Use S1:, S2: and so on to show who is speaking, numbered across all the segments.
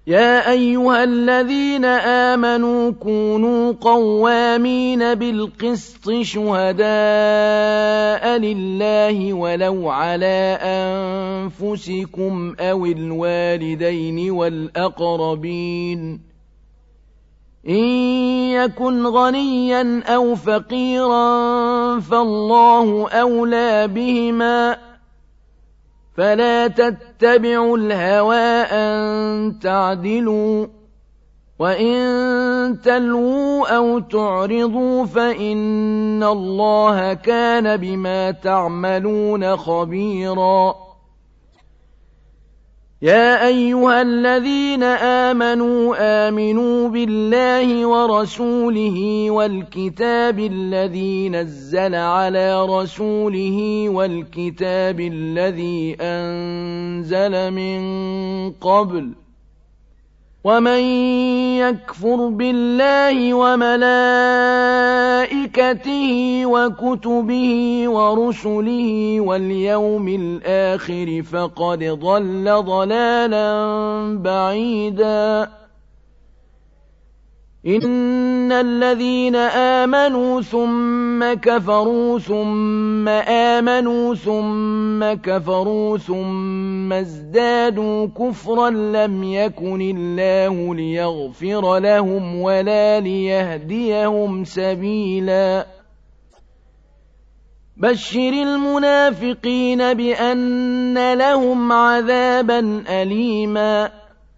S1: يا أيها الذين آمنوا كونوا قوامين بالقسط شهداء لله ولو على أنفسكم أو الوالدين والأقربين إن يكن غنيا أو فقيرا فالله أولى بهما فلا تتبعوا الهوى أن تعدلوا وإن تلووا أو تعرضوا فإن الله كان بما تعملون خبيرا يا أيها الذين آمنوا بالله ورسوله والكتاب الذي نزل على رسوله والكتاب الذي أنزل من قبل ومن يكفر بالله وملائكته وكتبه ورسله واليوم الآخر فقد ضل ضلالا بعيدا إن الذين آمنوا ثم كفروا ثم آمنوا ثم كفروا ثم ازدادوا كفرا لم يكن الله ليغفر لهم ولا ليهديهم سبيلا بشر المنافقين بأن لهم عذابا أليما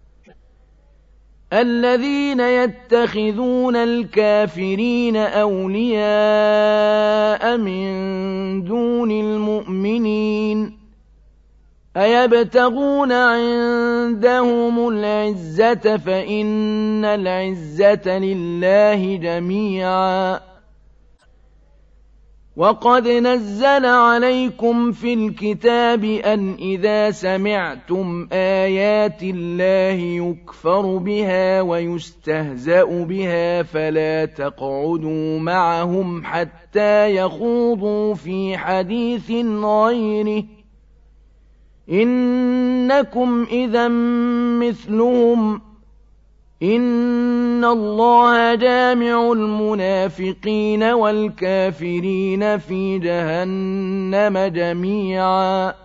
S1: الذين يتخذون الكافرين أولياء من دون المؤمنين أيبتغون عندهم العزة فإن العزة لله جميعا وقد نزل عليكم في الكتاب أن إذا سمعتم آيات الله يكفر بها ويستهزأ بها فلا تقعدوا معهم حتى يخوضوا في حديث غيره إنكم إذا مثلهم إن الله جامع المنافقين والكافرين في جهنم جميعا